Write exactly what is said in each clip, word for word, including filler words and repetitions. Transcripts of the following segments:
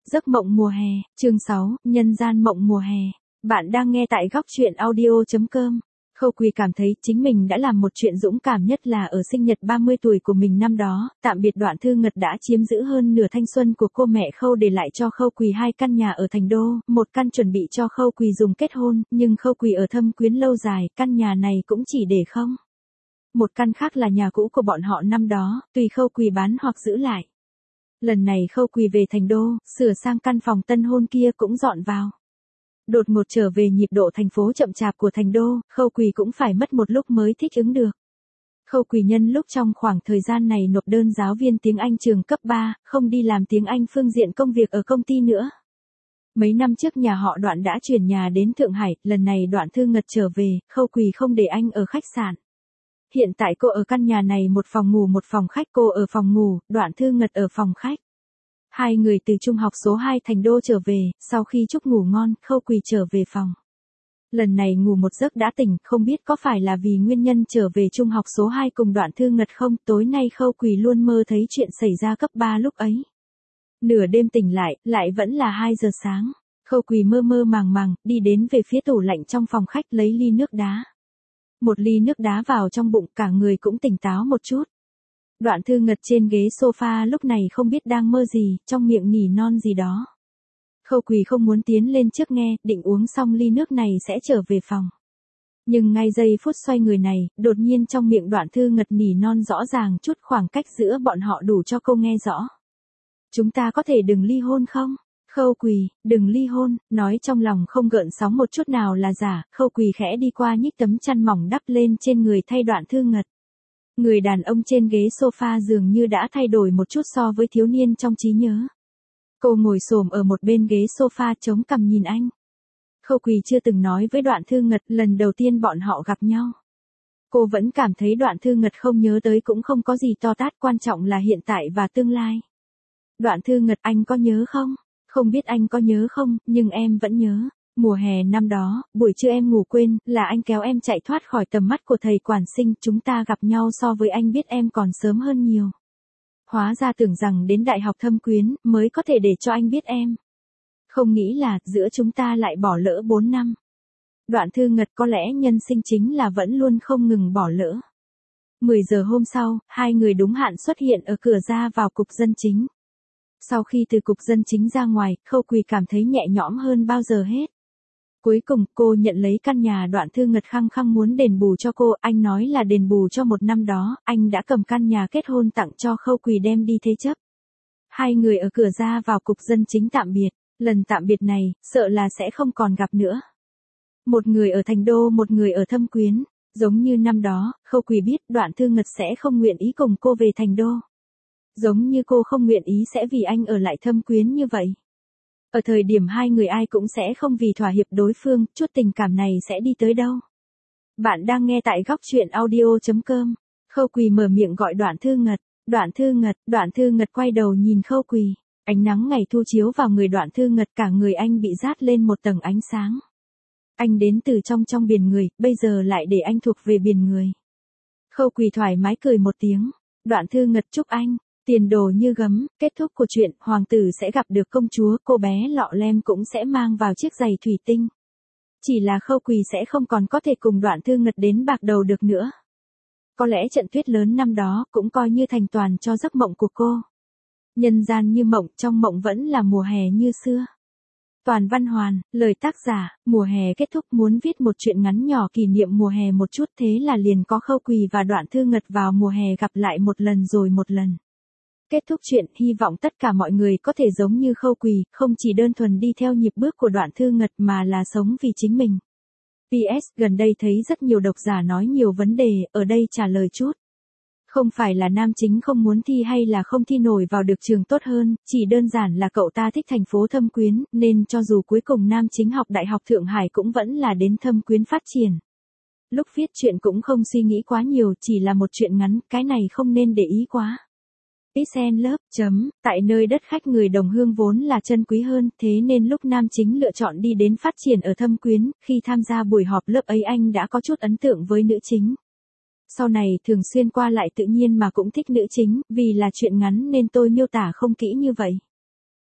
Giấc mộng mùa hè, chương sáu, nhân gian mộng mùa hè. Bạn đang nghe tại góc truyện audio chấm com. Khâu Quỳ cảm thấy chính mình đã làm một chuyện dũng cảm nhất là ở sinh nhật ba mươi tuổi của mình năm đó, tạm biệt Đoạn Thư Ngật đã chiếm giữ hơn nửa thanh xuân của cô mẹ Khâu để lại cho Khâu Quỳ hai căn nhà ở Thành Đô, một căn chuẩn bị cho Khâu Quỳ dùng kết hôn, nhưng Khâu Quỳ ở Thâm Quyến lâu dài, căn nhà này cũng chỉ để không. Một căn khác là nhà cũ của bọn họ năm đó, tùy Khâu Quỳ bán hoặc giữ lại. Lần này Khâu Quỳ về Thành Đô, sửa sang căn phòng tân hôn kia cũng dọn vào. Đột ngột trở về nhịp độ thành phố chậm chạp của Thành Đô, Khâu Quỳ cũng phải mất một lúc mới thích ứng được. Khâu Quỳ nhân lúc trong khoảng thời gian này nộp đơn giáo viên tiếng Anh trường cấp ba, không đi làm tiếng Anh phương diện công việc ở công ty nữa. Mấy năm trước nhà họ Đoạn đã chuyển nhà đến Thượng Hải, lần này Đoạn Thư Ngật trở về, Khâu Quỳ không để anh ở khách sạn. Hiện tại cô ở căn nhà này một phòng ngủ một phòng khách, cô ở phòng ngủ, Đoạn Thư Ngật ở phòng khách. Hai người từ trung học số hai Thành Đô trở về, sau khi chúc ngủ ngon, Khâu Quỳ trở về phòng. Lần này ngủ một giấc đã tỉnh, không biết có phải là vì nguyên nhân trở về trung học số hai cùng Đoạn Thư Ngật không, tối nay Khâu Quỳ luôn mơ thấy chuyện xảy ra cấp ba lúc ấy. Nửa đêm tỉnh lại, lại vẫn là hai giờ sáng. Khâu Quỳ mơ mơ màng màng, đi đến về phía tủ lạnh trong phòng khách lấy ly nước đá. Một ly nước đá vào trong bụng, cả người cũng tỉnh táo một chút. Đoạn Thư Ngật trên ghế sofa lúc này không biết đang mơ gì, trong miệng nỉ non gì đó. Khâu Quỳ không muốn tiến lên trước nghe, định uống xong ly nước này sẽ trở về phòng. Nhưng ngay giây phút xoay người này, đột nhiên trong miệng Đoạn Thư Ngật nỉ non rõ ràng chút khoảng cách giữa bọn họ đủ cho cô nghe rõ. Chúng ta có thể đừng ly hôn không? Khâu Quỳ, đừng ly hôn, nói trong lòng không gợn sóng một chút nào là giả, Khâu Quỳ khẽ đi qua nhích tấm chăn mỏng đắp lên trên người thay Đoạn Thư Ngật. Người đàn ông trên ghế sofa dường như đã thay đổi một chút so với thiếu niên trong trí nhớ. Cô ngồi xổm ở một bên ghế sofa chống cằm nhìn anh. Khâu Quỳ chưa từng nói với Đoạn Thư Ngật lần đầu tiên bọn họ gặp nhau. Cô vẫn cảm thấy Đoạn Thư Ngật không nhớ tới cũng không có gì to tát, quan trọng là hiện tại và tương lai. Đoạn Thư Ngật, anh có nhớ không? Không biết anh có nhớ không, nhưng em vẫn nhớ. Mùa hè năm đó, buổi trưa em ngủ quên, là anh kéo em chạy thoát khỏi tầm mắt của thầy quản sinh, chúng ta gặp nhau so với anh biết em còn sớm hơn nhiều. Hóa ra tưởng rằng đến Đại học Thâm Quyến, mới có thể để cho anh biết em. Không nghĩ là, giữa chúng ta lại bỏ lỡ bốn năm. Đoạn Thư Ngật, có lẽ nhân sinh chính là vẫn luôn không ngừng bỏ lỡ. mười giờ hôm sau, hai người đúng hạn xuất hiện ở cửa ra vào cục dân chính. Sau khi từ cục dân chính ra ngoài, Khâu Quỳ cảm thấy nhẹ nhõm hơn bao giờ hết. Cuối cùng, cô nhận lấy căn nhà Đoạn Thư Ngật khăng khăng muốn đền bù cho cô, anh nói là đền bù cho một năm đó, anh đã cầm căn nhà kết hôn tặng cho Khâu Quỳ đem đi thế chấp. Hai người ở cửa ra vào cục dân chính tạm biệt, lần tạm biệt này, sợ là sẽ không còn gặp nữa. Một người ở Thành Đô, một người ở Thâm Quyến, giống như năm đó, Khâu Quỳ biết Đoạn Thư Ngật sẽ không nguyện ý cùng cô về Thành Đô. Giống như cô không nguyện ý sẽ vì anh ở lại Thâm Quyến như vậy. Ở thời điểm hai người ai cũng sẽ không vì thỏa hiệp đối phương, chút tình cảm này sẽ đi tới đâu. Bạn đang nghe tại góc truyện audio chấm com. Khâu Quỳ mở miệng gọi Đoạn Thư Ngật. Đoạn Thư Ngật, Đoạn Thư Ngật quay đầu nhìn Khâu Quỳ. Ánh nắng ngày thu chiếu vào người Đoạn Thư Ngật, cả người anh bị dát lên một tầng ánh sáng. Anh đến từ trong trong biển người, bây giờ lại để anh thuộc về biển người. Khâu Quỳ thoải mái cười một tiếng. Đoạn Thư Ngật, chúc anh tiền đồ như gấm. Kết thúc của chuyện, hoàng tử sẽ gặp được công chúa, cô bé Lọ Lem cũng sẽ mang vào chiếc giày thủy tinh. Chỉ là Khâu Quỳ sẽ không còn có thể cùng Đoạn Thư Ngật đến bạc đầu được nữa. Có lẽ trận tuyết lớn năm đó cũng coi như thành toàn cho giấc mộng của cô. Nhân gian như mộng, trong mộng vẫn là mùa hè như xưa. Toàn Văn Hoàn, lời tác giả, mùa hè kết thúc, muốn viết một chuyện ngắn nhỏ kỷ niệm mùa hè một chút, thế là liền có Khâu Quỳ và Đoạn Thư Ngật vào mùa hè gặp lại một lần rồi một lần. Kết thúc chuyện, hy vọng tất cả mọi người có thể giống như Khâu Quỳ, không chỉ đơn thuần đi theo nhịp bước của Đoạn Thư Ngật mà là sống vì chính mình. pê ét, gần đây thấy rất nhiều độc giả nói nhiều vấn đề, ở đây trả lời chút. Không phải là nam chính không muốn thi hay là không thi nổi vào được trường tốt hơn, chỉ đơn giản là cậu ta thích thành phố Thâm Quyến, nên cho dù cuối cùng nam chính học Đại học Thượng Hải cũng vẫn là đến Thâm Quyến phát triển. Lúc viết chuyện cũng không suy nghĩ quá nhiều, chỉ là một chuyện ngắn, cái này không nên để ý quá. Peace and love, chấm, tại nơi đất khách người đồng hương vốn là chân quý hơn, thế nên lúc nam chính lựa chọn đi đến phát triển ở Thâm Quyến, khi tham gia buổi họp lớp ấy anh đã có chút ấn tượng với nữ chính. Sau này thường xuyên qua lại tự nhiên mà cũng thích nữ chính, vì là chuyện ngắn nên tôi miêu tả không kỹ như vậy.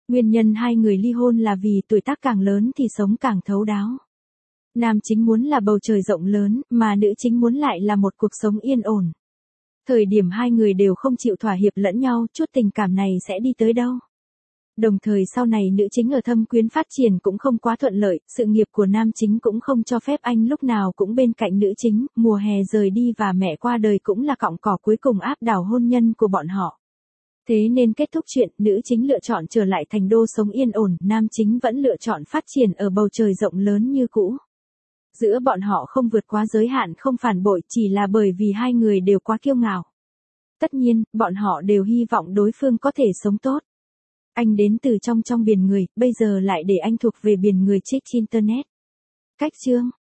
Nguyên nhân hai người ly hôn là vì tuổi tác càng lớn thì sống càng thấu đáo. Nam chính muốn là bầu trời rộng lớn, mà nữ chính muốn lại là một cuộc sống yên ổn. Thời điểm hai người đều không chịu thỏa hiệp lẫn nhau, chút tình cảm này sẽ đi tới đâu? Đồng thời sau này nữ chính ở Thâm Quyến phát triển cũng không quá thuận lợi, sự nghiệp của nam chính cũng không cho phép anh lúc nào cũng bên cạnh nữ chính, mùa hè rời đi và mẹ qua đời cũng là cọng cỏ cuối cùng áp đảo hôn nhân của bọn họ. Thế nên kết thúc chuyện, nữ chính lựa chọn trở lại thành đô sống yên ổn, nam chính vẫn lựa chọn phát triển ở bầu trời rộng lớn như cũ. Giữa bọn họ không vượt quá giới hạn, không phản bội, chỉ là bởi vì hai người đều quá kiêu ngạo. Tất nhiên, bọn họ đều hy vọng đối phương có thể sống tốt. Anh đến từ trong trong biển người, bây giờ lại để anh thuộc về biển người chết internet. Cách chương